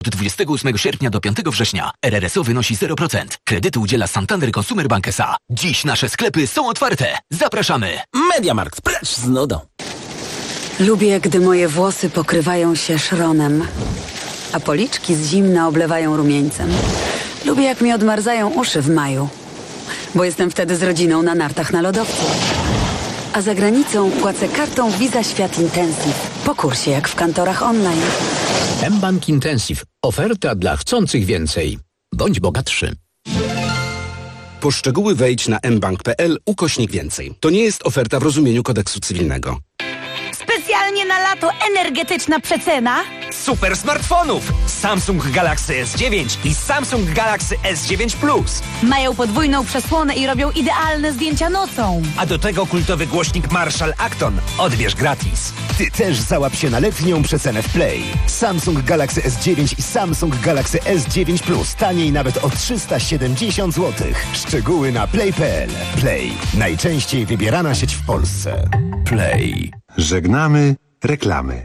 Od 28 sierpnia do 5 września RRSO wynosi 0%. Kredytu udziela Santander Consumer Bank S.A. Dziś nasze sklepy są otwarte. Zapraszamy! MediaMarkt, precz z nudą. Lubię, gdy moje włosy pokrywają się szronem, a policzki z zimna oblewają rumieńcem. Lubię, jak mi odmarzają uszy w maju, bo jestem wtedy z rodziną na nartach na lodowcu. A za granicą płacę kartą Visa Świat Intensive. Po kursie, jak w kantorach online. mBank Intensive. Oferta dla chcących więcej. Bądź bogatszy. Po szczegóły wejdź na mbank.pl/więcej. To nie jest oferta w rozumieniu kodeksu cywilnego. Specjalnie na lato energetyczna przecena. Super smartfonów! Samsung Galaxy S9 i Samsung Galaxy S9 Plus. Mają podwójną przesłonę i robią idealne zdjęcia nocą. A do tego kultowy głośnik Marshall Acton. Odbierz gratis. Ty też załap się na letnią przecenę w Play. Samsung Galaxy S9 i Samsung Galaxy S9 Plus. Taniej nawet o 370 zł. Szczegóły na play.pl. Play. Najczęściej wybierana sieć w Polsce. Play. Żegnamy reklamy.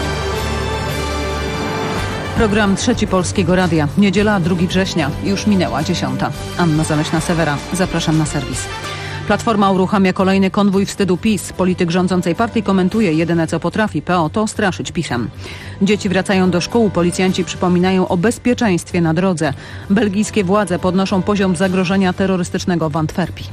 Program Trzeci Polskiego Radia. Niedziela, 2 września. Już minęła 10. Anna Zaleśna-Sewera. Zapraszam na serwis. Platforma uruchamia kolejny konwój wstydu PiS. Polityk rządzącej partii komentuje: jedyne co potrafi PO to straszyć PiS-em. Dzieci wracają do szkół. Policjanci przypominają o bezpieczeństwie na drodze. Belgijskie władze podnoszą poziom zagrożenia terrorystycznego w Antwerpii.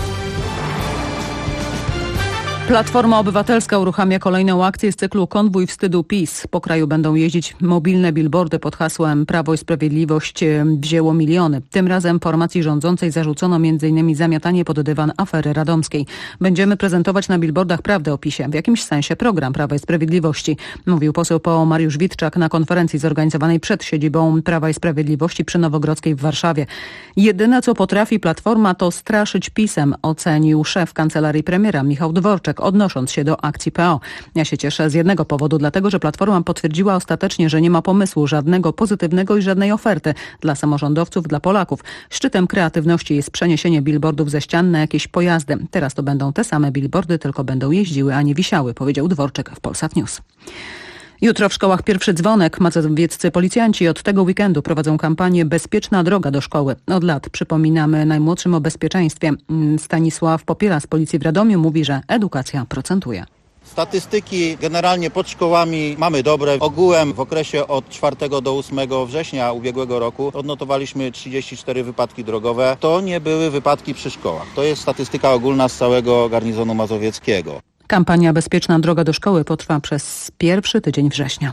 Platforma Obywatelska uruchamia kolejną akcję z cyklu Konwój wstydu PiS. Po kraju będą jeździć mobilne billboardy pod hasłem Prawo i Sprawiedliwość wzięło miliony. Tym razem formacji rządzącej zarzucono m.in. zamiatanie pod dywan afery radomskiej. Będziemy prezentować na billboardach prawdę o PiS-ie. W jakimś sensie program Prawa i Sprawiedliwości, mówił poseł PO Mariusz Witczak na konferencji zorganizowanej przed siedzibą Prawa i Sprawiedliwości przy Nowogrodzkiej w Warszawie. Jedyne co potrafi Platforma to straszyć PiS-em, ocenił szef kancelarii premiera Michał Dworczyk, odnosząc się do akcji PO. Ja się cieszę z jednego powodu, dlatego że Platforma potwierdziła ostatecznie, że nie ma pomysłu żadnego pozytywnego i żadnej oferty dla samorządowców, dla Polaków. Szczytem kreatywności jest przeniesienie billboardów ze ścian na jakieś pojazdy. Teraz to będą te same billboardy, tylko będą jeździły, a nie wisiały, powiedział Dworczyk w Polsat News. Jutro w szkołach pierwszy dzwonek. Mazowieccy policjanci od tego weekendu prowadzą kampanię Bezpieczna droga do szkoły. Od lat przypominamy najmłodszym o bezpieczeństwie. Stanisław Popiela z policji w Radomiu mówi, że edukacja procentuje. Statystyki generalnie pod szkołami mamy dobre. Ogółem w okresie od 4 do 8 września ubiegłego roku odnotowaliśmy 34 wypadki drogowe. To nie były wypadki przy szkołach. To jest statystyka ogólna z całego garnizonu mazowieckiego. Kampania Bezpieczna droga do szkoły potrwa przez pierwszy tydzień września.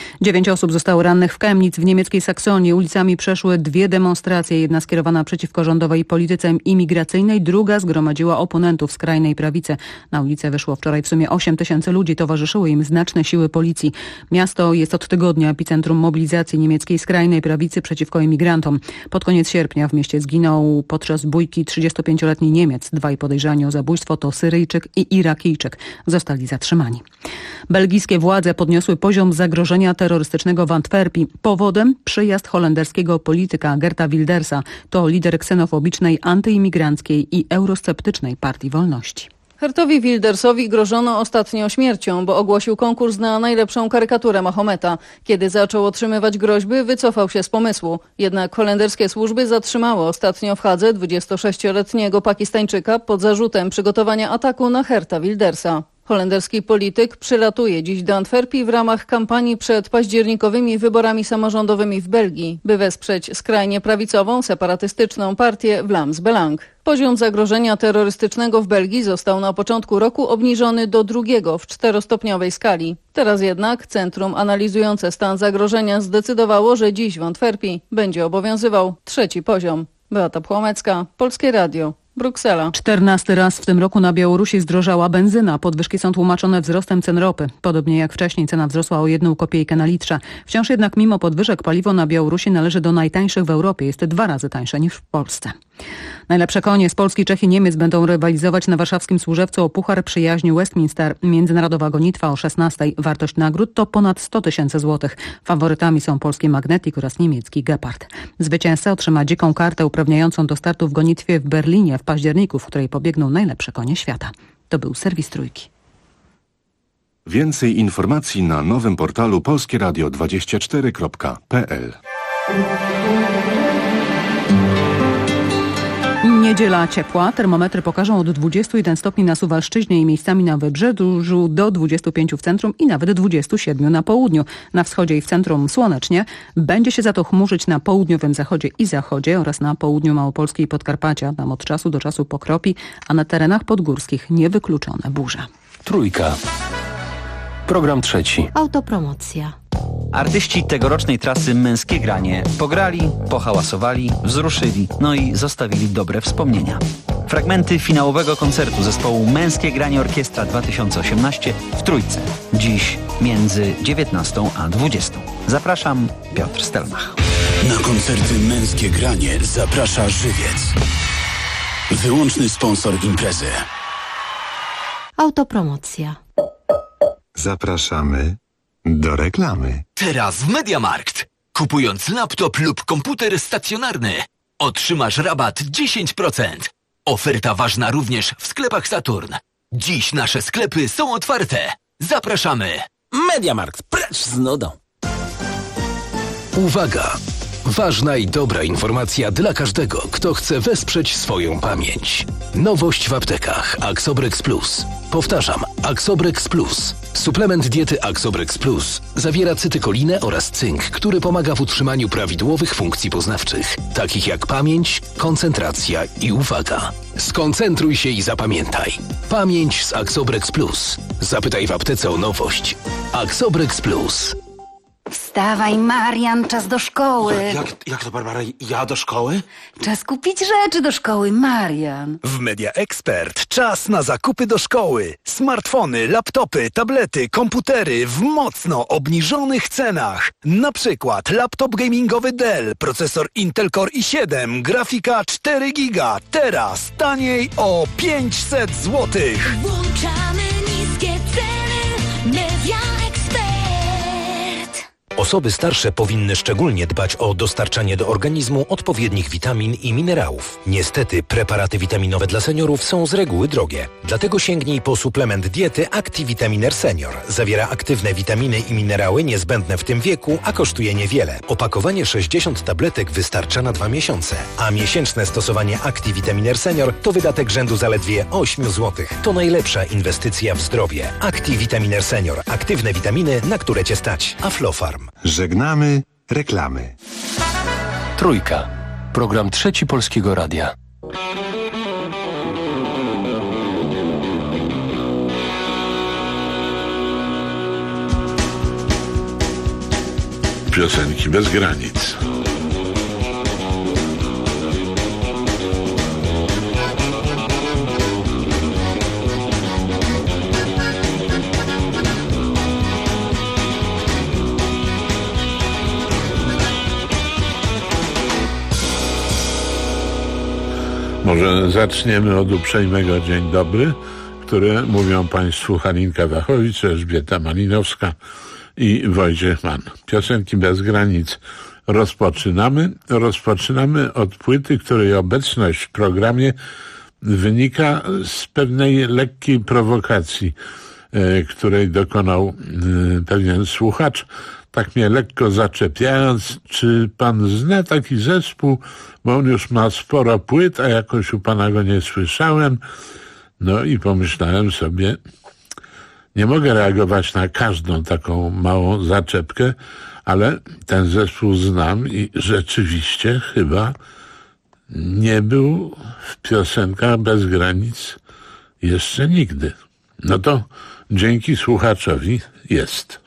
9 osób zostało rannych w Chemnitz w niemieckiej Saksonii. Ulicami przeszły 2 demonstracje. Jedna skierowana przeciwko rządowej polityce imigracyjnej, druga zgromadziła oponentów skrajnej prawicy. Na ulicę wyszło wczoraj w sumie 8 000 ludzi. Towarzyszyły im znaczne siły policji. Miasto jest od tygodnia epicentrum mobilizacji niemieckiej skrajnej prawicy przeciwko imigrantom. Pod koniec sierpnia w mieście zginął podczas bójki 35-letni Niemiec. 2 podejrzani o zabójstwo to Syryjczyk i Irakijczyk. Zostali zatrzymani. Belgijskie władze podniosły poziom zagrożenia terrorystycznego w Antwerpii. Powodem przyjazd holenderskiego polityka Geerta Wildersa. To lider ksenofobicznej, antyimigranckiej i eurosceptycznej Partii Wolności. Geertowi Wildersowi grożono ostatnio śmiercią, bo ogłosił konkurs na najlepszą karykaturę Mahometa. Kiedy zaczął otrzymywać groźby, wycofał się z pomysłu. Jednak holenderskie służby zatrzymały ostatnio w Hadze 26-letniego Pakistańczyka pod zarzutem przygotowania ataku na Geerta Wildersa. Holenderski polityk przylatuje dziś do Antwerpii w ramach kampanii przed październikowymi wyborami samorządowymi w Belgii, by wesprzeć skrajnie prawicową, separatystyczną partię Vlaams Belang. Poziom zagrożenia terrorystycznego w Belgii został na początku roku obniżony do 2 w 4-stopniowej skali. Teraz jednak Centrum Analizujące Stan Zagrożenia zdecydowało, że dziś w Antwerpii będzie obowiązywał 3 poziom. Beata Płomecka, Polskie Radio. Bruksela. 14 raz w tym roku na Białorusi zdrożała benzyna. Podwyżki są tłumaczone wzrostem cen ropy. Podobnie jak wcześniej cena wzrosła o 1 kopejkę na litrze. Wciąż jednak mimo podwyżek paliwo na Białorusi należy do najtańszych w Europie. Jest 2 razy tańsze niż w Polsce. Najlepsze konie z Polski, Czech i Niemiec będą rywalizować na warszawskim Służewcu o Puchar Przyjaźni Westminster. Międzynarodowa gonitwa o 16. Wartość nagród to ponad 100 000 złotych. Faworytami są polski Magnetic oraz niemiecki Gepard. Zwycięzca otrzyma dziką kartę uprawniającą do startu w gonitwie w Berlinie w październiku, w której pobiegną najlepsze konie świata. To był serwis Trójki. Więcej informacji na nowym portalu polskieradio24.pl. Niedziela ciepła. Termometry pokażą od 21 stopni na Suwalszczyźnie i miejscami na wybrzeżu do 25 w centrum i nawet 27 na południu. Na wschodzie i w centrum słonecznie. Będzie się za to chmurzyć na południowym zachodzie i zachodzie oraz na południu Małopolski i Podkarpacia. Tam od czasu do czasu pokropi, a na terenach podgórskich niewykluczone burze. Trójka. Program trzeci. Autopromocja. Artyści tegorocznej trasy Męskie Granie pograli, pohałasowali, wzruszyli, no i zostawili dobre wspomnienia. Fragmenty finałowego koncertu zespołu Męskie Granie Orkiestra 2018 w Trójce. Dziś między 19 a 20. Zapraszam, Piotr Stelmach. Na koncerty Męskie Granie zaprasza Żywiec. Wyłączny sponsor imprezy. Autopromocja. Zapraszamy do reklamy. Teraz w MediaMarkt. Kupując laptop lub komputer stacjonarny, otrzymasz rabat 10%. Oferta ważna również w sklepach Saturn. Dziś nasze sklepy są otwarte. Zapraszamy. MediaMarkt, precz z nudą. Uwaga! Ważna i dobra informacja dla każdego, kto chce wesprzeć swoją pamięć. Nowość w aptekach Axobrex Plus. Powtarzam, Axobrex Plus. Suplement diety Axobrex Plus zawiera cytykolinę oraz cynk, który pomaga w utrzymaniu prawidłowych funkcji poznawczych, takich jak pamięć, koncentracja i uwaga. Skoncentruj się i zapamiętaj. Pamięć z Axobrex Plus. Zapytaj w aptece o nowość. Axobrex Plus. Wstawaj, Marian, czas do szkoły. Jak to, Barbara? Ja do szkoły? Czas kupić rzeczy do szkoły, Marian. W Media Expert czas na zakupy do szkoły. Smartfony, laptopy, tablety, komputery w mocno obniżonych cenach. Na przykład laptop gamingowy Dell, procesor Intel Core i7, grafika 4 GB. Teraz taniej o 500 zł. Włączamy niskie ceny. Media Expert. Osoby starsze powinny szczególnie dbać o dostarczanie do organizmu odpowiednich witamin i minerałów. Niestety preparaty witaminowe dla seniorów są z reguły drogie. Dlatego sięgnij po suplement diety Activitaminer Senior. Zawiera aktywne witaminy i minerały niezbędne w tym wieku, a kosztuje niewiele. Opakowanie 60 tabletek wystarcza na 2 miesiące, a miesięczne stosowanie Activitaminer Senior to wydatek rzędu zaledwie 8 zł. To najlepsza inwestycja w zdrowie. Activitaminer Senior. Aktywne witaminy, na które Cię stać. Aflofarm. Żegnamy reklamy. Trójka. Program trzeci Polskiego Radia. Piosenki bez granic. Może zaczniemy od uprzejmego dzień dobry, które mówią Państwu Halinka Wachowicz, Elżbieta Malinowska i Wojciech Mann. Piosenki bez granic rozpoczynamy od płyty, której obecność w programie wynika z pewnej lekkiej prowokacji, której dokonał pewien słuchacz, tak mnie lekko zaczepiając, czy pan zna taki zespół, bo on już ma sporo płyt, a jakoś u pana go nie słyszałem. No i pomyślałem sobie, nie mogę reagować na każdą taką małą zaczepkę, ale ten zespół znam i rzeczywiście chyba nie był w piosenkach bez granic jeszcze nigdy. No to dzięki słuchaczowi jest.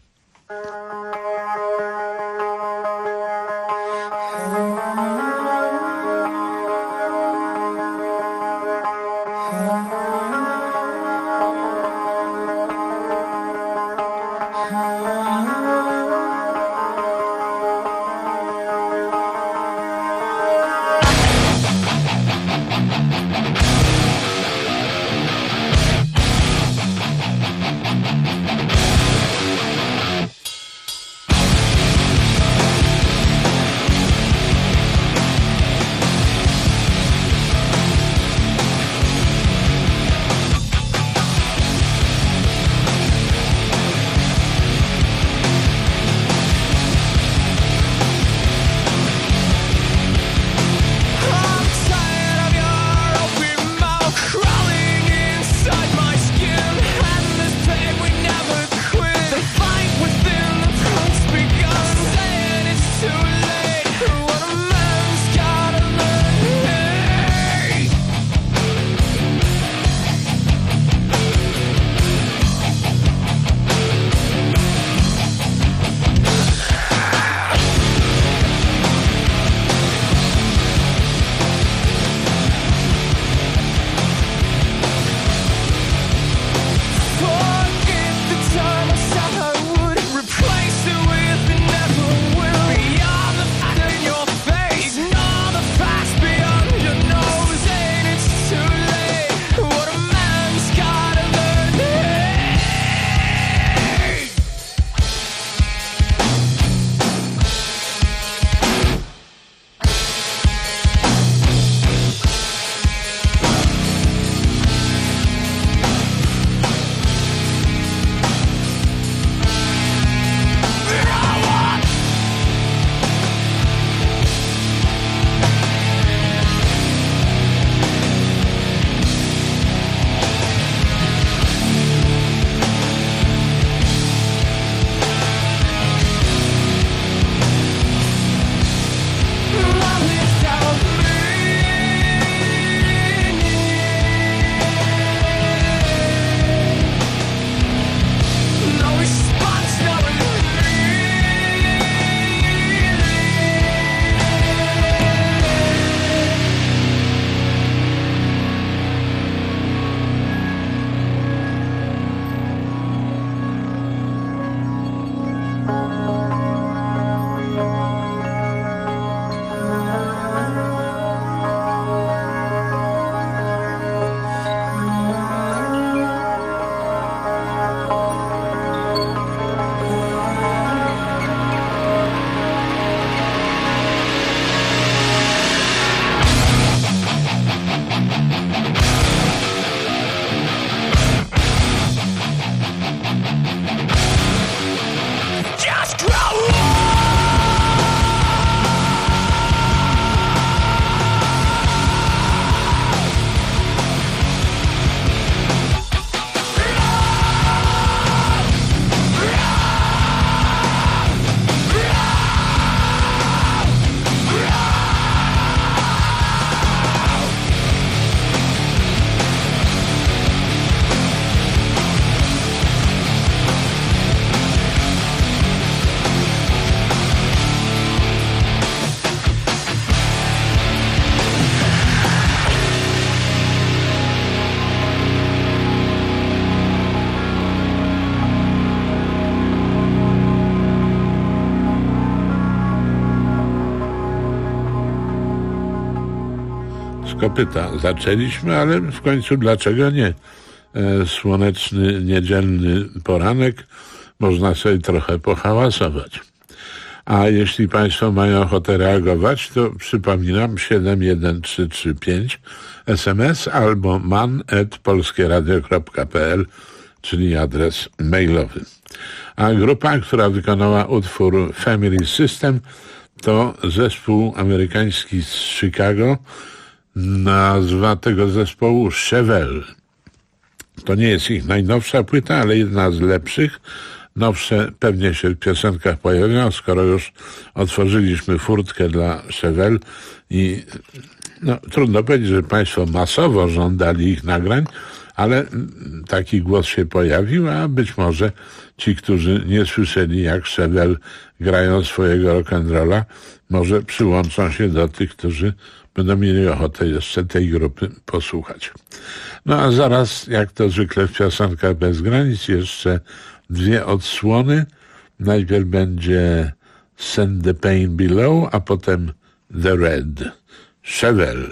z kopyta zaczęliśmy, ale w końcu dlaczego nie? Słoneczny, niedzielny poranek, można sobie trochę pohałasować. A jeśli Państwo mają ochotę reagować, to przypominam 71335 SMS albo man@polskieradio.pl, czyli adres mailowy. A grupa, która wykonała utwór Family System, to zespół amerykański z Chicago. Nazwa tego zespołu Chevelle. To nie jest ich najnowsza płyta, ale jedna z lepszych. Nowsze pewnie się w piosenkach pojawią, skoro już otworzyliśmy furtkę dla Chevelle i trudno powiedzieć, że Państwo masowo żądali ich nagrań, ale taki głos się pojawił, a być może ci, którzy nie słyszeli, jak Chevelle grają swojego rock'n'rolla, może przyłączą się do tych, którzy będą mieli ochotę jeszcze tej grupy posłuchać. No a zaraz, jak to zwykle w piosenkach bez granic, jeszcze dwie odsłony. Najpierw będzie Send the Pain Below, a potem The Red. Chevelle.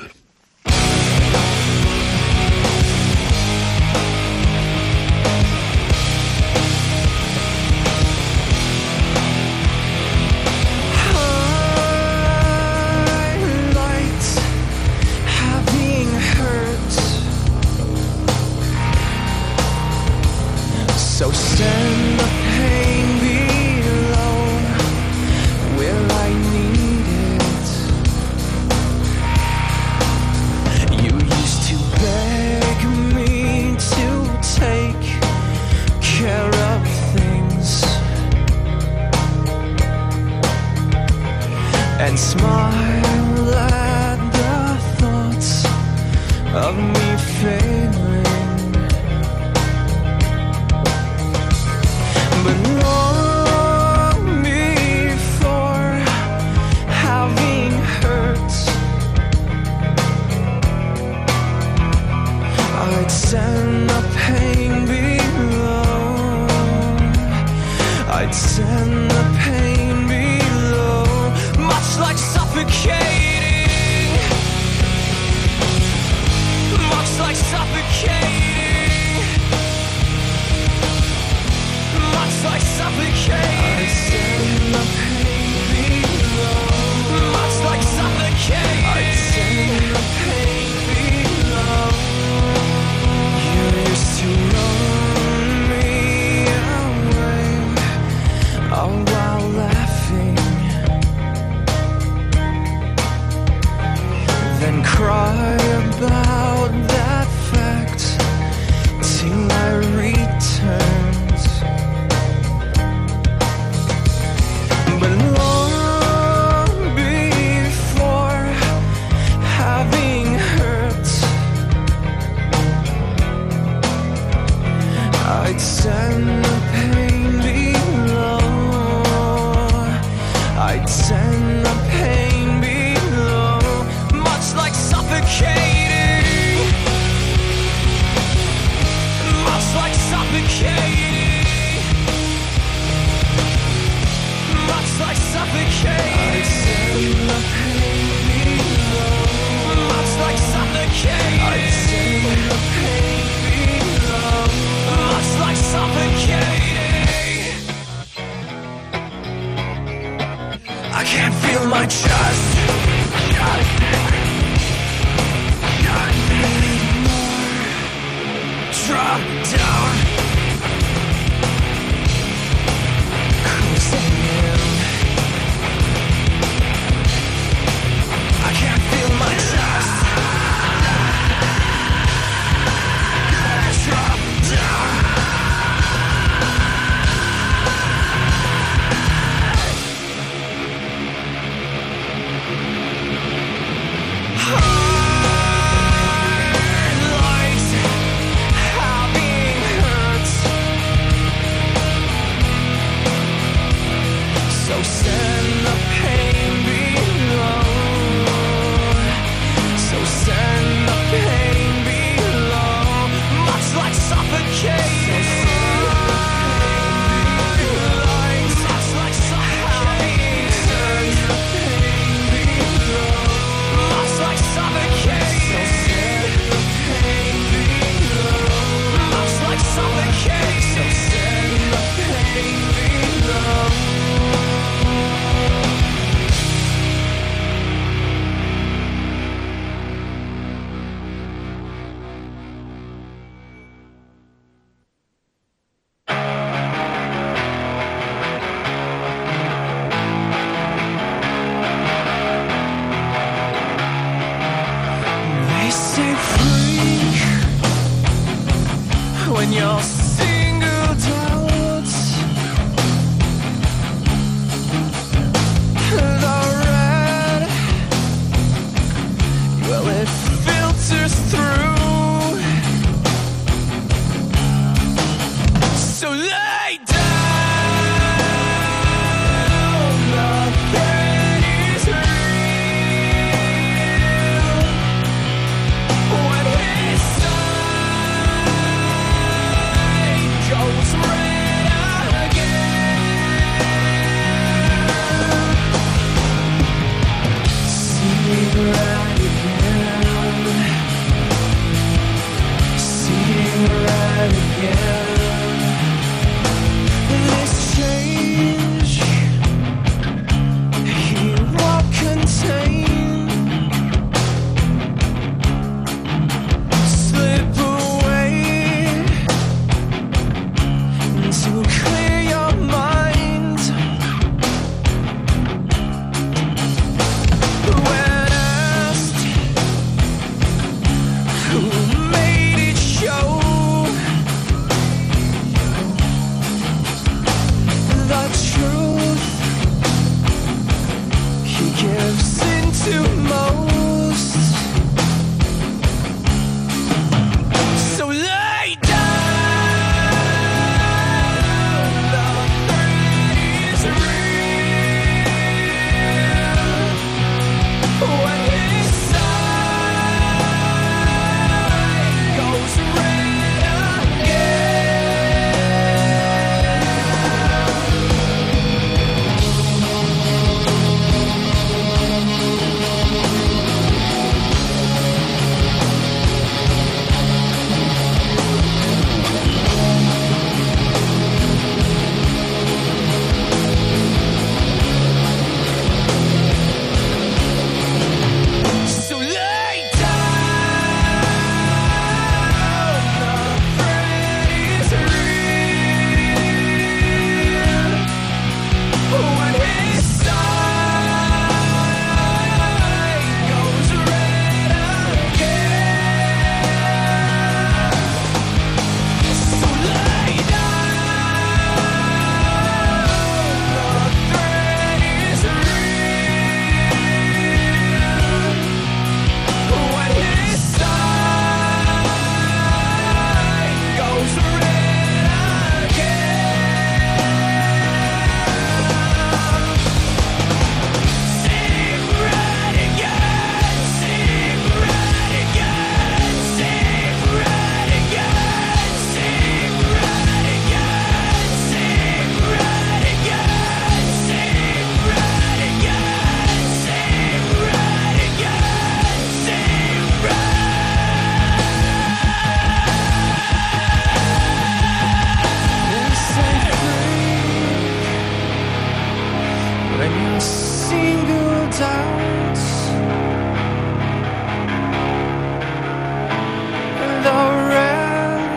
So send the pain below where I need it. You used to beg me to take care of things and smile at the thoughts of me failing. But long before having hurt, I'd send the pain below. I'd send the pain below, much like suffocating, much like suffocating. Much like suffocating, I send the pain below. Much like suffocating, I send the pain below. You used to run me away, all while laughing, then cry about that fact till I return. But long before having hurt, I'd send the pain below. I'd send the pain below, much like suffocating, much like suffocating. Much like suffocating, I send the pain below. Much like suffocating, I send the pain below. Much like suffocating, I can't feel my chest. Drop down. I can't feel my chest. Drop down. Hard light, having right again. Seeing right again. This change he won't contain. Slip away to clear your mind. When asked who made it show, the truth he gives into most. So lay down, the threat is real. When his side goes red So lay down, the threat is real. When his side goes red again. So lay down, the threat is real. When his side goes red again. Sing red again, sing red again, sing red again, sing red again, sing red again, sing red again, sing red again, sing when you're singled out, the red,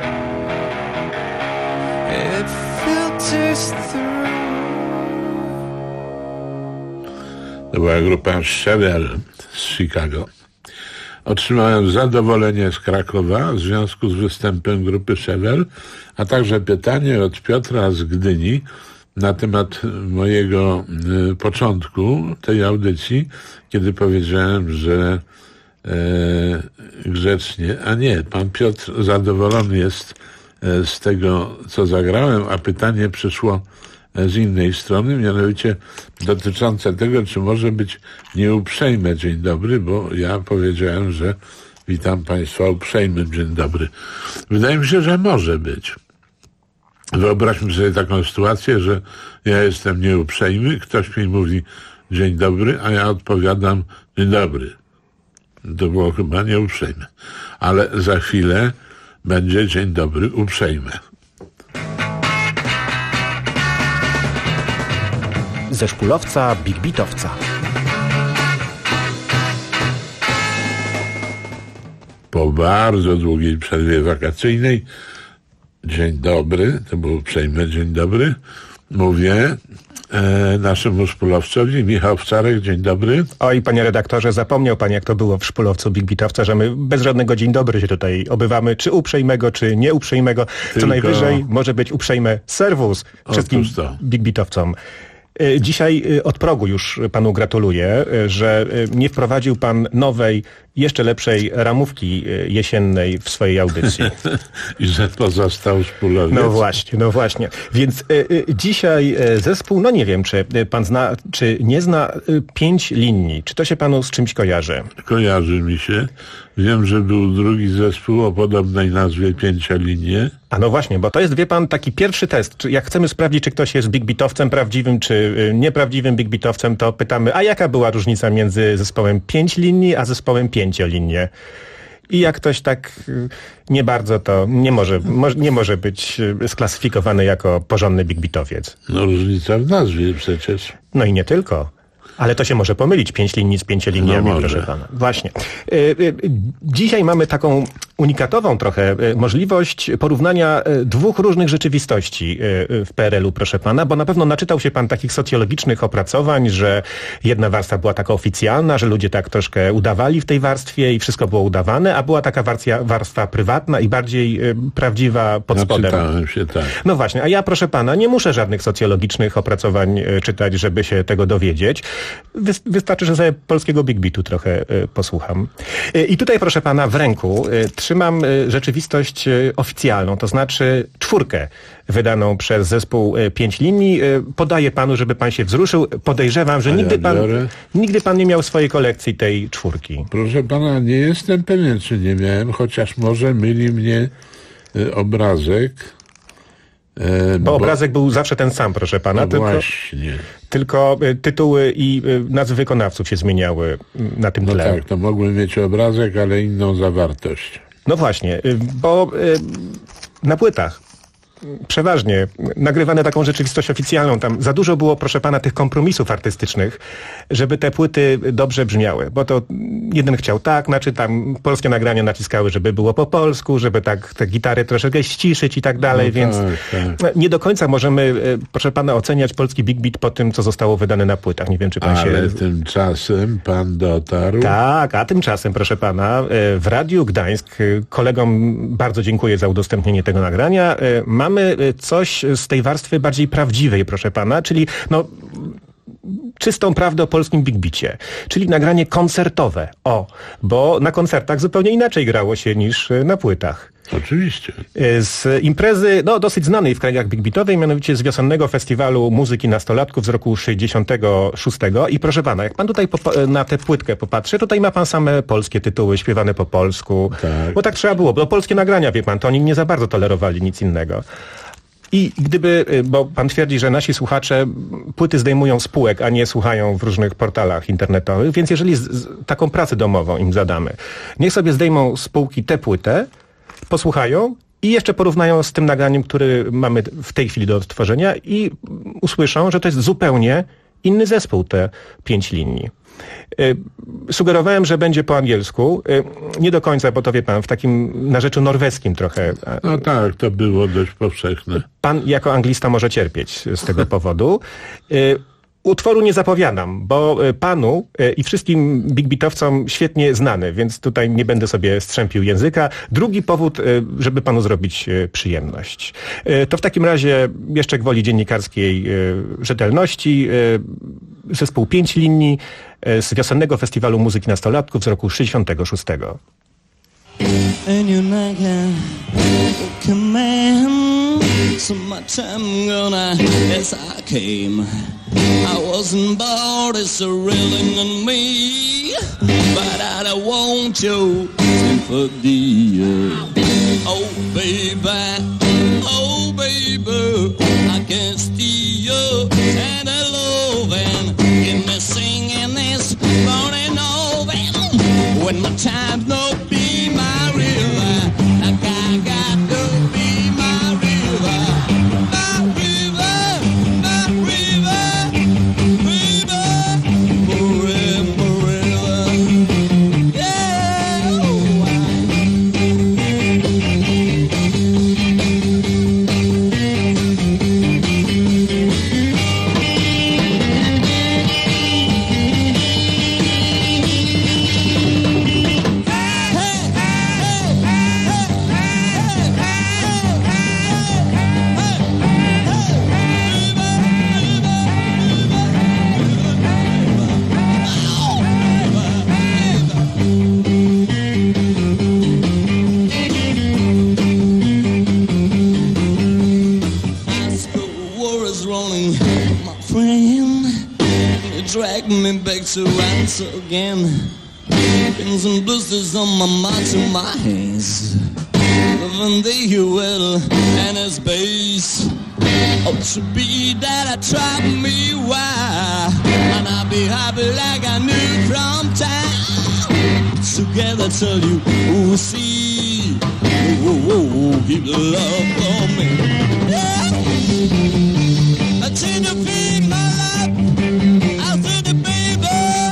it filters through. To była grupa Chevelle z Chicago. Otrzymałem zadowolenie z Krakowa w związku z występem grupy Chevelle, a także pytanie od Piotra z Gdyni na temat mojego początku tej audycji, kiedy powiedziałem, że grzecznie, a nie, pan Piotr zadowolony jest z tego, co zagrałem, a pytanie przyszło z innej strony, mianowicie dotyczące tego, czy może być nieuprzejme dzień dobry, bo ja powiedziałem, że witam Państwa uprzejmym dzień dobry. Wydaje mi się, że może być. Wyobraźmy sobie taką sytuację, że ja jestem nieuprzejmy, ktoś mi mówi dzień dobry, a ja odpowiadam dzień dobry. To było chyba nieuprzejme. Ale za chwilę będzie dzień dobry uprzejme. Ze szpulowca Big Beatowca. Po bardzo długiej przerwie wakacyjnej, dzień dobry, to był uprzejmy dzień dobry, mówię naszemu szpulowcowi, Michał Wcarek, dzień dobry. Oj, panie redaktorze, zapomniał pan, jak to było w szpulowcu Big Beatowca, że my bez żadnego dzień dobry się tutaj obywamy, czy uprzejmego, czy nieuprzejmego. Co najwyżej może być uprzejme serwus wszystkim Big Beatowcom. Dzisiaj od progu już panu gratuluję, że nie wprowadził pan nowej jeszcze lepszej ramówki jesiennej w swojej audycji. I że pozostał szpulowiec. No właśnie. Więc dzisiaj zespół, no nie wiem, czy pan zna, czy nie zna 5 linii. Czy to się panu z czymś kojarzy? Kojarzy mi się. Wiem, że był drugi zespół o podobnej nazwie 5-linie. A no właśnie, bo to jest, wie pan, taki pierwszy test. Jak chcemy sprawdzić, czy ktoś jest big beatowcem prawdziwym, czy nieprawdziwym big beatowcem, to pytamy, a jaka była różnica między zespołem 5 linii, a zespołem 5-linie? I jak ktoś tak nie bardzo, to nie może być sklasyfikowany jako porządny big beatowiec. No różnica w nazwie przecież. No i nie tylko. Ale to się może pomylić, 5 linii z 5 liniami, proszę pana. Właśnie. Dzisiaj mamy taką unikatową trochę możliwość porównania 2 różnych rzeczywistości w PRL-u, proszę pana, bo na pewno naczytał się pan takich socjologicznych opracowań, że jedna warstwa była taka oficjalna, że ludzie tak troszkę udawali w tej warstwie i wszystko było udawane, a była taka warstwa prywatna i bardziej prawdziwa pod spodem. Naczytałem się, tak. No właśnie, a ja, proszę pana, nie muszę żadnych socjologicznych opracowań czytać, żeby się tego dowiedzieć. Wystarczy, że sobie polskiego Big Beatu trochę posłucham. I tutaj, proszę pana, w ręku trzymam rzeczywistość oficjalną, to znaczy 4 wydaną przez zespół 5 linii. Podaję panu, żeby pan się wzruszył. Podejrzewam, że nigdy pan nie miał w swojej kolekcji tej 4. Proszę pana, nie jestem pewien, czy nie miałem, chociaż może myli mnie obrazek. Bo obrazek był zawsze ten sam, proszę pana. No właśnie. Tylko tytuły i nazwy wykonawców się zmieniały na tym tle. No tak, to mogły mieć obrazek, ale inną zawartość. No właśnie, bo na płytach przeważnie nagrywane taką rzeczywistość oficjalną. Tam za dużo było, proszę pana, tych kompromisów artystycznych, żeby te płyty dobrze brzmiały. Bo to jeden chciał tak, znaczy tam polskie nagrania naciskały, żeby było po polsku, żeby tak te gitary troszeczkę ściszyć i tak dalej, więc tak. Nie do końca możemy, proszę pana, oceniać polski Big Beat po tym, co zostało wydane na płytach. Nie wiem, czy pan Ale tymczasem pan dotarł. Tak, a tymczasem, proszę pana, w Radiu Gdańsk, kolegom bardzo dziękuję za udostępnienie tego nagrania, mamy coś z tej warstwy bardziej prawdziwej, proszę pana, czyli czystą prawdę o polskim Big Beacie, czyli nagranie koncertowe. Bo na koncertach zupełnie inaczej grało się niż na płytach. Oczywiście. Z imprezy, dosyć znanej w krajach big beatowej, mianowicie z wiosennego festiwalu muzyki nastolatków z roku 66. I proszę pana, jak pan tutaj na tę płytkę popatrzy, tutaj ma pan same polskie tytuły śpiewane po polsku. Tak. Bo tak trzeba było, bo polskie nagrania, wie pan, to oni nie za bardzo tolerowali nic innego. I bo pan twierdzi, że nasi słuchacze płyty zdejmują z półek, a nie słuchają w różnych portalach internetowych, więc jeżeli taką pracę domową im zadamy, niech sobie zdejmą z półki tę płytę, posłuchają i jeszcze porównają z tym nagraniem, który mamy w tej chwili do odtworzenia i usłyszą, że to jest zupełnie inny zespół, te 5 linii. Sugerowałem, że będzie po angielsku. Nie do końca, bo to wie pan, w takim narzeczu norweskim trochę. No tak, to było dość powszechne. Pan jako anglista może cierpieć z tego powodu. Utworu nie zapowiadam, bo panu i wszystkim big beatowcom świetnie znany, więc tutaj nie będę sobie strzępił języka. Drugi powód, żeby panu zrobić przyjemność. To w takim razie jeszcze gwoli dziennikarskiej rzetelności zespół 5 linii z wiosennego festiwalu muzyki nastolatków z roku 66. And you're not a command. So much I'm gonna as I came. I wasn't bored, it's a reeling on me. But I don't want your sympathy. Oh baby, I can't steal and I love and give me singing this morning over. When my time's no be my river, I got to be my river, my river, my river, river, yeah. to once again. Pins and blisters on my mind to my hands. Loving thee well and his base. Ought to be that I try me why. And I'll be happy like I knew from time. Together tell you who see. Oh, keep the love for me. Yeah. I tend to feed my life. I'll send it, baby.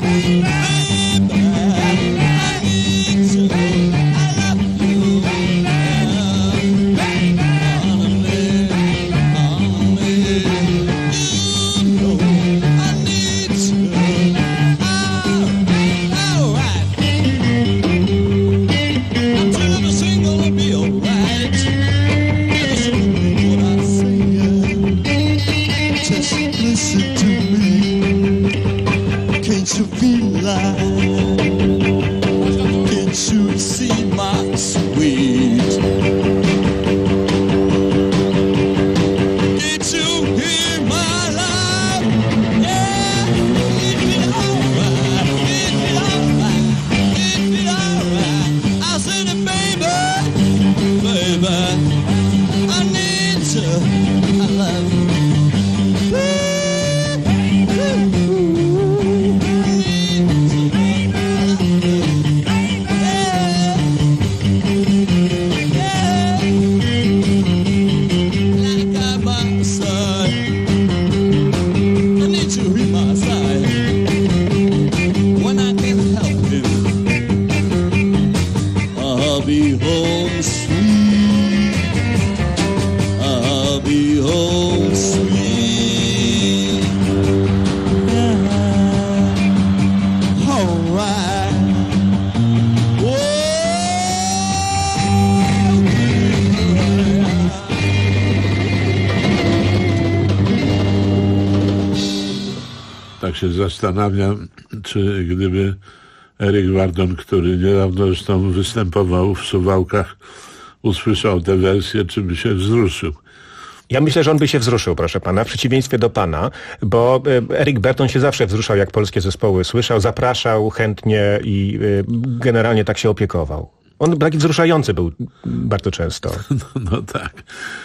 Się zastanawiam, czy gdyby Eryk Burdon, który niedawno zresztą występował w Suwałkach, usłyszał tę wersję, czy by się wzruszył. Ja myślę, że on by się wzruszył, proszę pana, w przeciwieństwie do pana, bo Eryk Burdon się zawsze wzruszał, jak polskie zespoły słyszał, zapraszał chętnie i generalnie tak się opiekował. On taki wzruszający był bardzo często. No tak.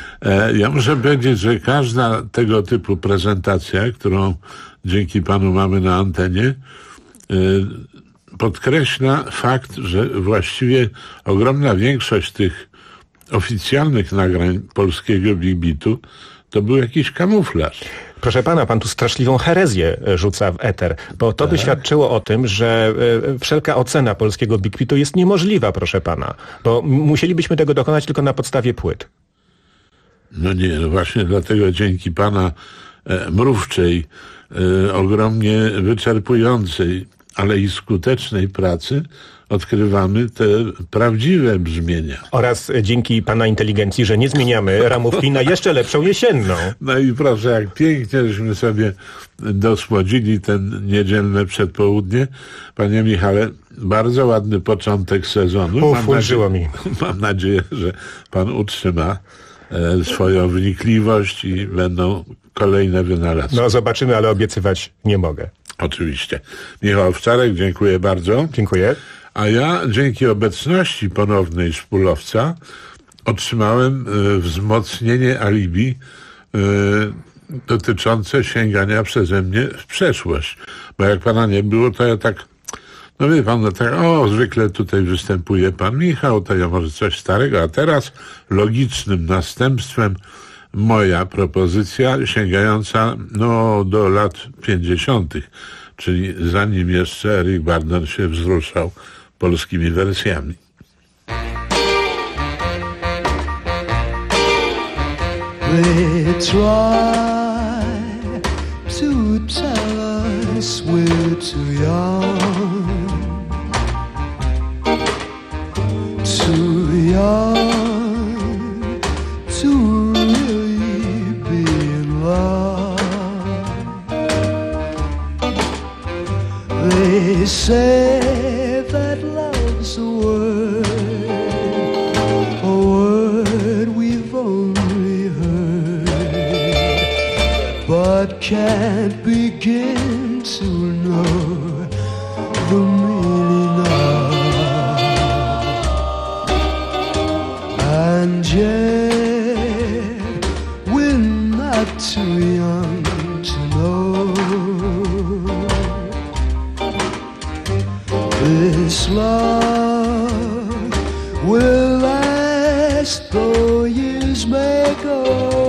Ja muszę powiedzieć, że każda tego typu prezentacja, którą dzięki panu mamy na antenie, podkreśla fakt, że właściwie ogromna większość tych oficjalnych nagrań polskiego Big Beatu to był jakiś kamuflaż. Proszę pana, pan tu straszliwą herezję rzuca w eter, bo to by świadczyło o tym, że wszelka ocena polskiego Big Beatu jest niemożliwa, proszę pana, bo musielibyśmy tego dokonać tylko na podstawie płyt. No nie, no właśnie dlatego dzięki pana mrówczej, ogromnie wyczerpującej, ale i skutecznej pracy odkrywamy te prawdziwe brzmienia. Oraz dzięki pana inteligencji, że nie zmieniamy ramówki na jeszcze lepszą jesienną. No i proszę, jak pięknie żeśmy sobie dosłodzili ten niedzielne przedpołudnie. Panie Michale, bardzo ładny początek sezonu. Mam nadzieję, że pan utrzyma swoją wnikliwość i będą kolejne wynalazki. No zobaczymy, ale obiecywać nie mogę. Oczywiście. Michał Owczarek, dziękuję bardzo. Dziękuję. A ja dzięki obecności ponownej szpulowca otrzymałem wzmocnienie alibi dotyczące sięgania przeze mnie w przeszłość. Bo jak pana nie było, to ja tak, no wie pan, no tak, zwykle tutaj występuje pan Michał, to ja może coś starego, a teraz logicznym następstwem moja propozycja sięgająca do lat 50., czyli zanim jeszcze Eryk Burdon się wzruszał polskimi wersjami. They try to tell us we're too young, to really be in love. They say that love's a word we've only heard, but can't begin to know the meaning of. And yet we're not too young to know this love will last though years may go.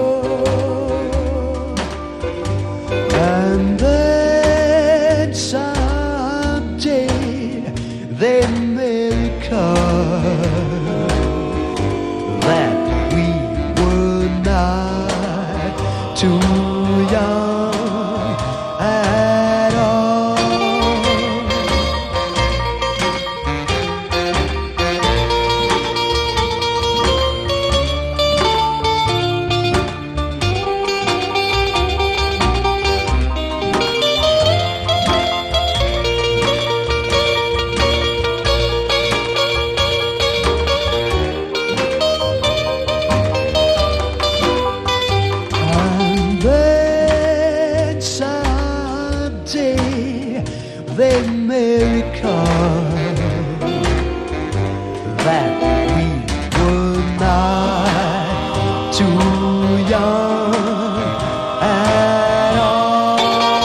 And then someday they may recall that we were not too young at all. They may recall that we were not too young at all.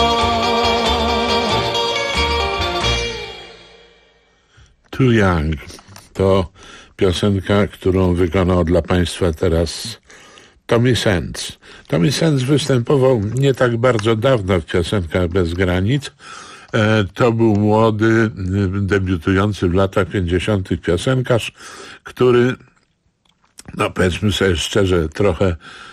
Too Young to piosenka, którą wykonał dla Państwa teraz Tommy Sands. Tommy Sands występował nie tak bardzo dawno w piosenkach Bez Granic. To był młody, debiutujący w latach 50. piosenkarz, który, no powiedzmy sobie szczerze, trochę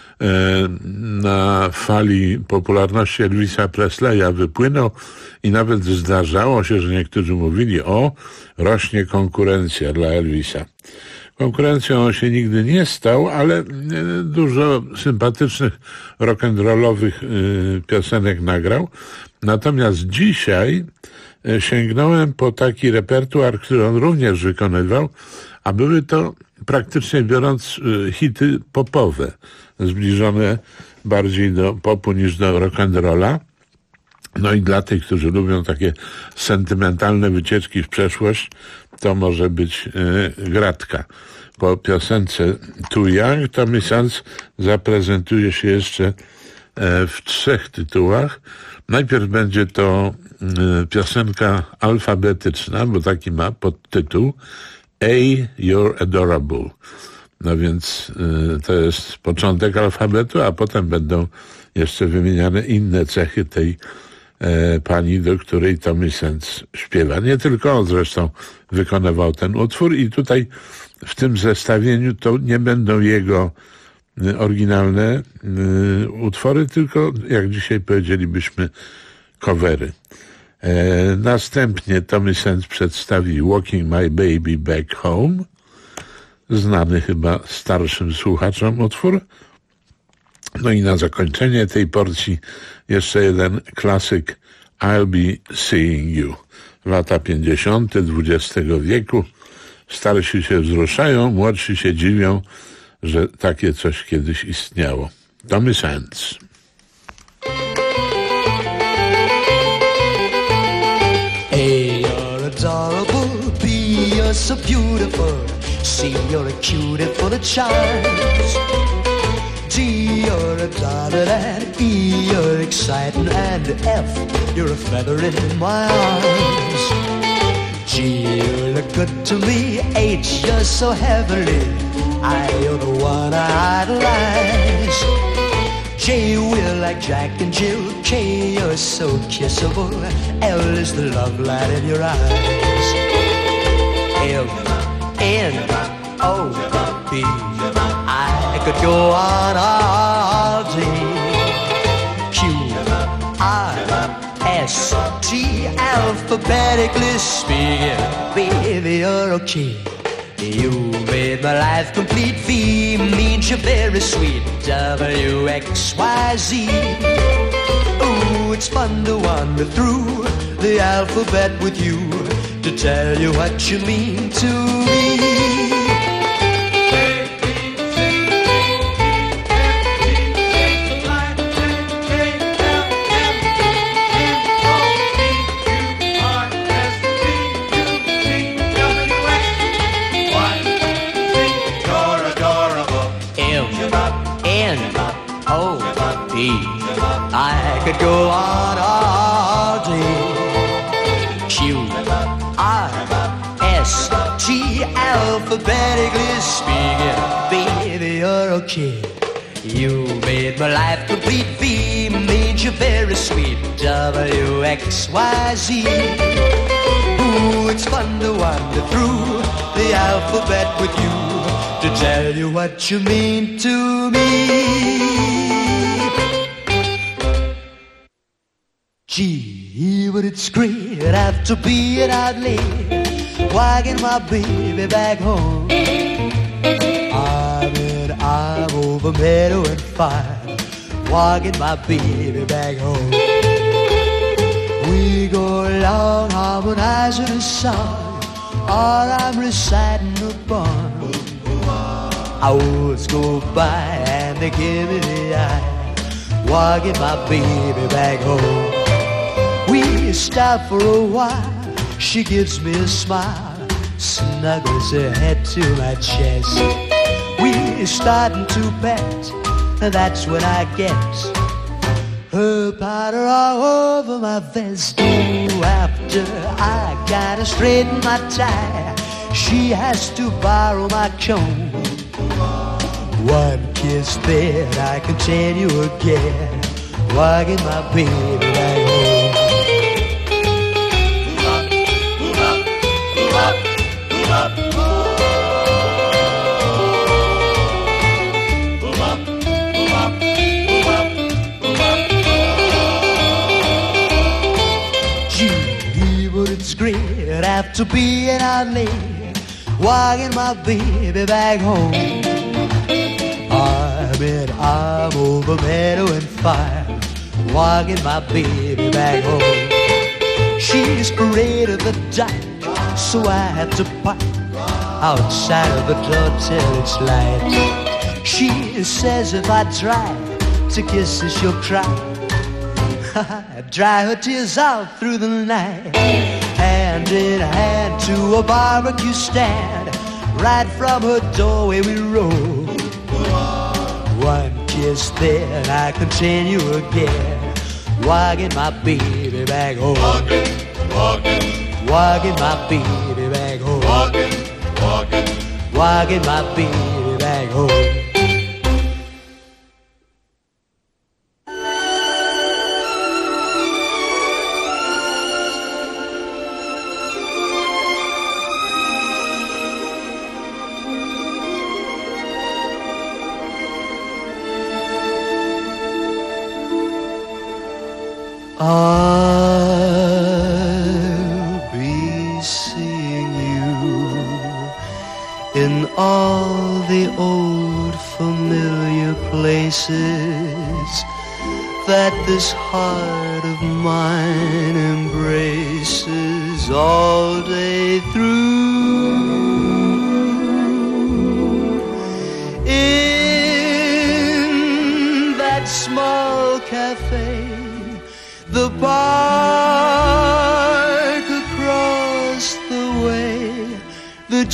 na fali popularności Elvisa Presleya wypłynął i nawet zdarzało się, że niektórzy mówili: o, rośnie konkurencja dla Elvisa. Konkurencją on się nigdy nie stał, ale dużo sympatycznych rock'n'rollowych piosenek nagrał. Natomiast dzisiaj sięgnąłem po taki repertuar, który on również wykonywał, a były to praktycznie biorąc hity popowe, zbliżone bardziej do popu niż do rock'n'rolla. No i dla tych, którzy lubią takie sentymentalne wycieczki w przeszłość, to może być gratka. Po piosence Too Young Tommy Sands zaprezentuje się jeszcze w 3 tytułach. Najpierw będzie to piosenka alfabetyczna, bo taki ma podtytuł A, You're Adorable. No więc to jest początek alfabetu, a potem będą jeszcze wymieniane inne cechy tej pani, do której Tommy Sands śpiewa. Nie tylko on zresztą wykonywał ten utwór i tutaj w tym zestawieniu to nie będą jego oryginalne utwory, tylko jak dzisiaj powiedzielibyśmy covery. Następnie Tommy Sands przedstawi Walking My Baby Back Home, znany chyba starszym słuchaczom utwór. No i na zakończenie tej porcji jeszcze jeden klasyk I'll Be Seeing You. Lata 50. XX wieku. Starsi się wzruszają, młodsi się dziwią, że takie coś kiedyś istniało. Tommy Sands. A, you're adorable. B, you're so beautiful. C, you're a cutie for the charms. D, you're a darling, and E, you're exciting, and F, you're a feather in my arms. G, you look good to me. H, you're so heavenly. I, you're the one I idolize. J, we're like Jack and Jill. K, you're so kissable. L is the love light in your eyes. M, N, O, P, I could go on all day. Q, R, S, T, alphabetically speaking, baby, you're okay. You made my life complete. V means you're very sweet. W, X, Y, Z. Ooh, it's fun to wander through the alphabet with you, to tell you what you mean to me. could go on all day. Q-R-S-T, alphabetically speaking, baby, you're okay. You made my life complete. V made you very sweet. W-X-Y-Z. Ooh, it's fun to wander through the alphabet with you, to tell you what you mean to me. Gee, but it's great after being out late, wagging my baby back home. I'm over meadow and fire, wagging my baby back home. We go along harmonizing a song, or I'm reciting a poem. Hours go by and they give me the eye, wagging my baby back home. We stop for a while, she gives me a smile, snuggles her head to my chest. We're starting to bet, that's when I get her powder all over my vest. Oh, after I gotta straighten my tie, she has to borrow my comb. One kiss there, I can tell you again, wagging my baby back home. Gee, but it's great after being out late, wagging my baby back home. I'm over meadow and fire, wagging my baby back home. She's afraid of the dark, so I had to park outside of the door till it's light. She says if I try to kiss her, she'll cry. Dry her tears out through the night. Hand in hand to a barbecue stand, right from her doorway we roll. One kiss there and I continue again, wagging my baby back home. Wagging my baby back home. Wagging my baby back home. I'll be seeing you in all the old familiar places that this heart of mine embraces all day through. In that small cafe, the park across the way, the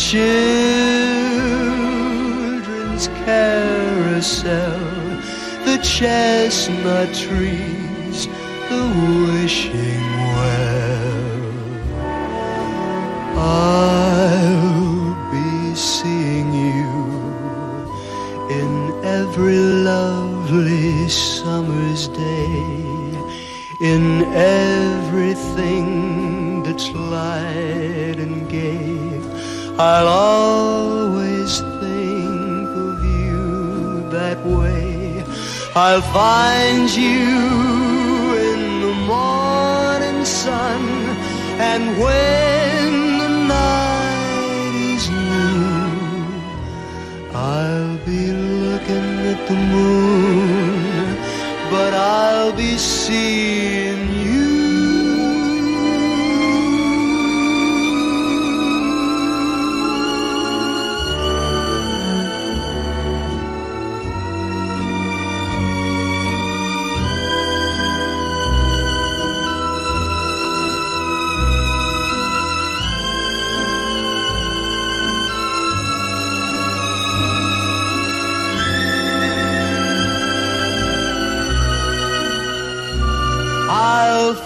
children's carousel, the chestnut trees, the wishing well. I'll be seeing you in every lovely summer's day, in everything that's light and gay. I'll always think of you that way. I'll find you in the morning sun, and when the night is new, I'll be looking at the moon, but I'll be seeing you.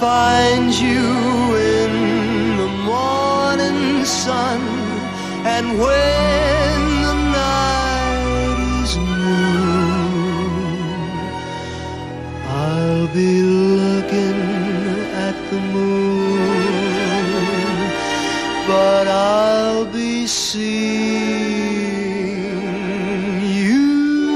find you in the morning sun, and when the night is new, I'll be looking at the moon, but I'll be seeing you.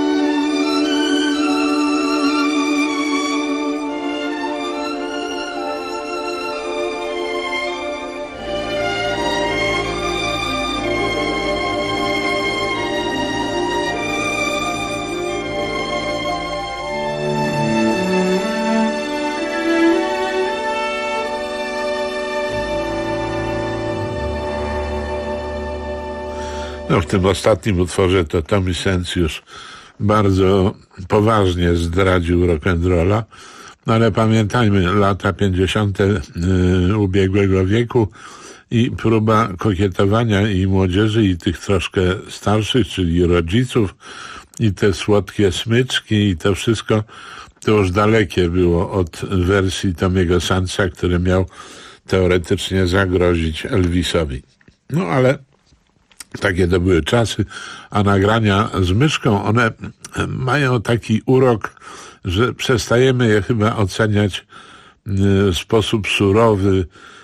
No, w tym ostatnim utworze to Tommy Sense już bardzo poważnie zdradził rock'n'rolla, no ale pamiętajmy lata 50. Ubiegłego wieku i próba kokietowania i młodzieży, i tych troszkę starszych, czyli rodziców, i te słodkie smyczki, i to wszystko to już dalekie było od wersji Tommy'ego Sensea, który miał teoretycznie zagrozić Elvisowi. No ale takie to były czasy, a nagrania z myszką, one mają taki urok, że przestajemy je chyba oceniać w sposób surowy,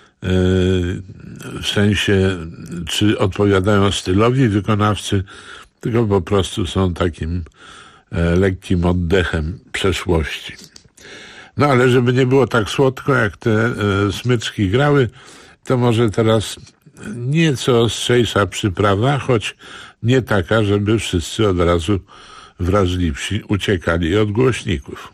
w sensie, czy odpowiadają stylowi wykonawcy, tylko po prostu są takim lekkim oddechem przeszłości. No ale żeby nie było tak słodko, jak te smyczki grały, to może teraz nieco ostrzejsza przyprawa, choć nie taka, żeby wszyscy od razu wrażliwsi uciekali od głośników.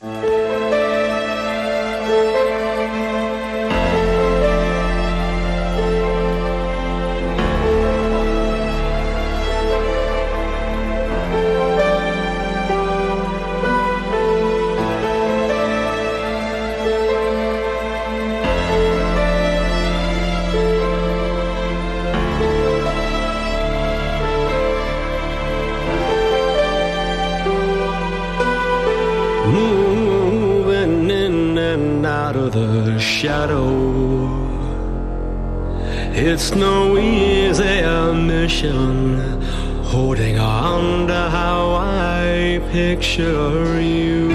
It's no easy mission, holding on to how I picture you.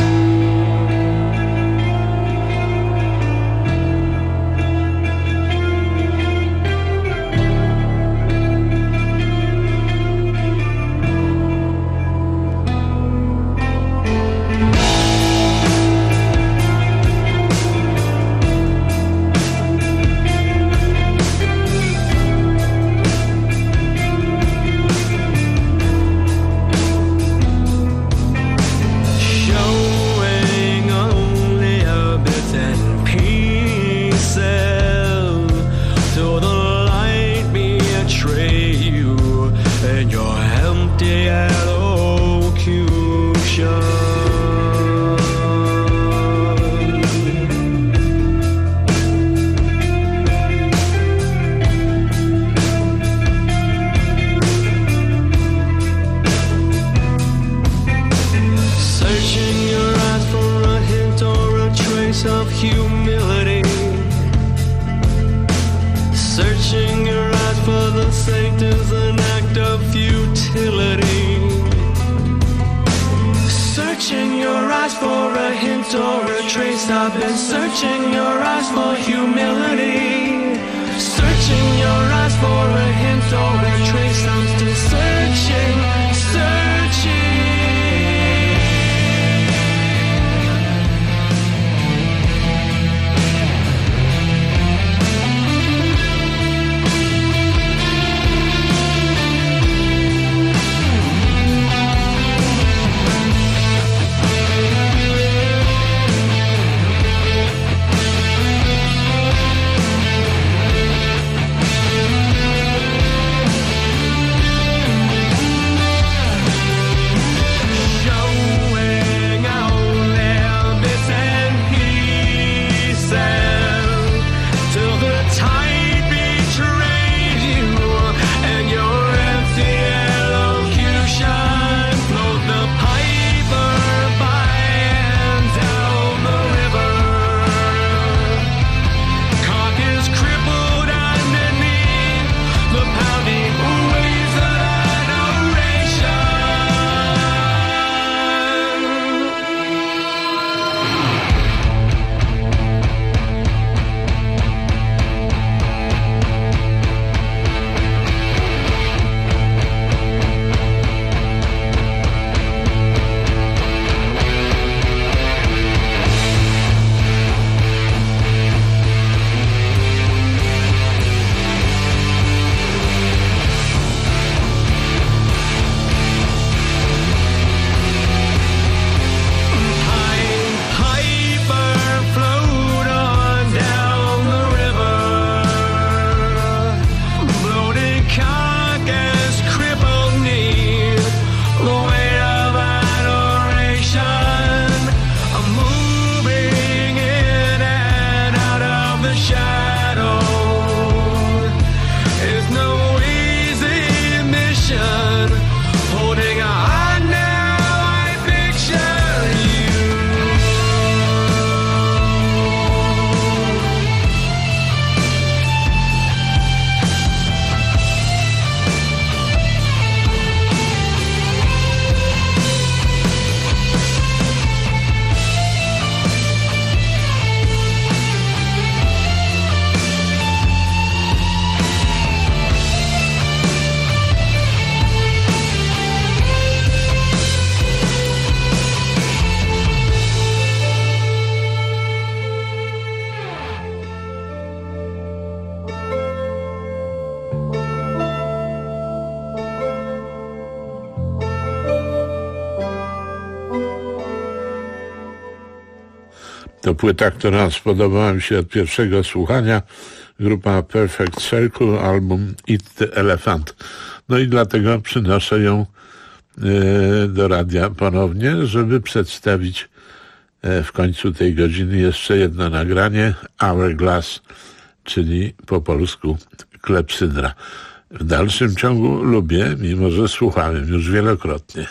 To płyta, która spodobała mi się od pierwszego słuchania. Grupa Perfect Circle, album Eat the Elephant. No i dlatego przynoszę ją do radia ponownie, żeby przedstawić w końcu tej godziny jeszcze jedno nagranie, Hourglass, czyli po polsku klepsydra. W dalszym ciągu lubię, mimo że słuchałem już wielokrotnie.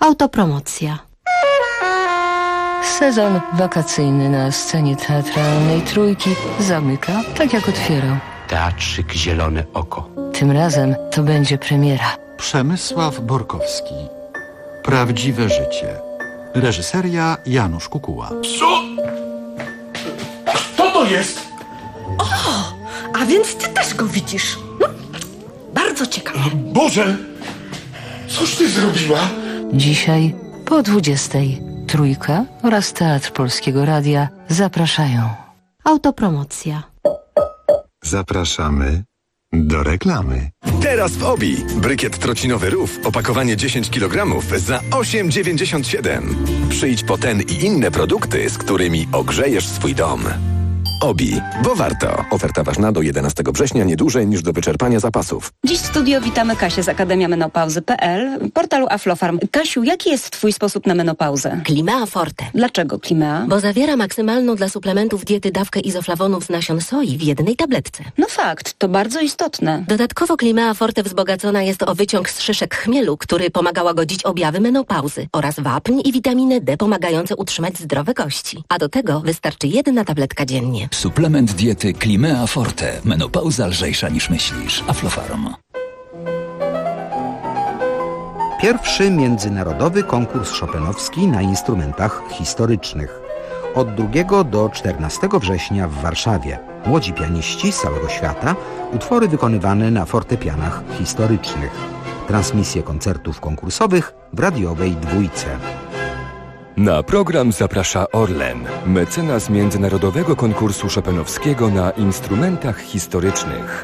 Autopromocja. Sezon wakacyjny na scenie teatralnej Trójki zamyka tak jak otwierał. Teatrzyk Zielone Oko. Tym razem to będzie premiera. Przemysław Borkowski. Prawdziwe życie. Reżyseria Janusz Kukuła. Co? Kto to jest? O, a więc ty też go widzisz. Bardzo ciekawe. Boże, coś ty zrobiła? Dzisiaj po 20:00 Trójka oraz Teatr Polskiego Radia zapraszają. Autopromocja. Zapraszamy do reklamy. Teraz w OBI. Brykiet trocinowy Rów, opakowanie 10 kg za 8,97. Przyjdź po ten i inne produkty, z którymi ogrzejesz swój dom. OBI, bo warto. Oferta ważna do 11 września, nie dłużej niż do wyczerpania zapasów. Dziś w studio witamy Kasię z akademiamenopauzy.pl, portalu Aflofarm. Kasiu, jaki jest twój sposób na menopauzę? Climea Forte. Dlaczego Climea? Bo zawiera maksymalną dla suplementów diety dawkę izoflawonów z nasion soi w jednej tabletce. No fakt, to bardzo istotne. Dodatkowo Climea Forte wzbogacona jest o wyciąg z szyszek chmielu, który pomaga łagodzić objawy menopauzy, oraz wapń i witaminę D pomagające utrzymać zdrowe kości. A do tego wystarczy 1 tabletka dziennie. Suplement diety Climea Forte. Menopauza lżejsza niż myślisz. Aflofarm. Pierwszy międzynarodowy konkurs chopinowski na instrumentach historycznych. Od 2 do 14 września w Warszawie. Młodzi pianiści z całego świata, utwory wykonywane na fortepianach historycznych. Transmisje koncertów konkursowych w radiowej Dwójce. Na program zaprasza Orlen, mecenas Międzynarodowego Konkursu Chopinowskiego na instrumentach historycznych.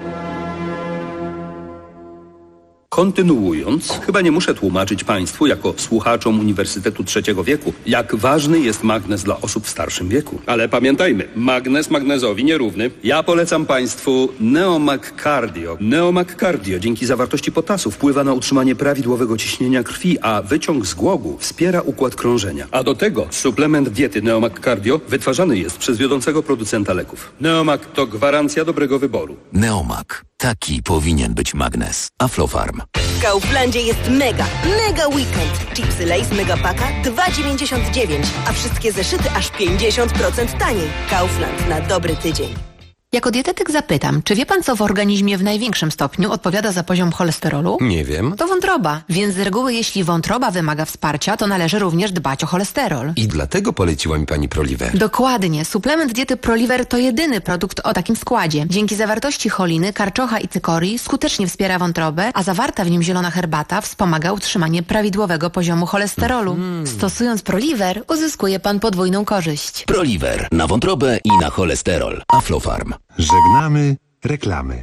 Kontynuując, chyba nie muszę tłumaczyć Państwu, jako słuchaczom Uniwersytetu III wieku, jak ważny jest magnez dla osób w starszym wieku. Ale pamiętajmy, magnez magnezowi nierówny. Ja polecam Państwu Neomag Cardio. Neomag Cardio dzięki zawartości potasu wpływa na utrzymanie prawidłowego ciśnienia krwi, a wyciąg z głogu wspiera układ krążenia. A do tego suplement diety Neomag Cardio wytwarzany jest przez wiodącego producenta leków. Neomag to gwarancja dobrego wyboru. Neomag. Taki powinien być magnes. Aflofarm. W Kauflandzie jest mega weekend. Chipsy Lay's Mega Paka 2,99, a wszystkie zeszyty aż 50% taniej. Kaufland na dobry tydzień. Jako dietetyk zapytam, czy wie pan, co w organizmie w największym stopniu odpowiada za poziom cholesterolu? Nie wiem. To wątroba, więc z reguły jeśli wątroba wymaga wsparcia, to należy również dbać o cholesterol. I dlatego poleciła mi pani Proliver. Dokładnie. Suplement diety Proliver to jedyny produkt o takim składzie. Dzięki zawartości choliny, karczocha i cykorii skutecznie wspiera wątrobę, a zawarta w nim zielona herbata wspomaga utrzymanie prawidłowego poziomu cholesterolu. Stosując Proliver, uzyskuje pan podwójną korzyść. Proliver. Na wątrobę i na cholesterol. Aflofarm. Żegnamy reklamy.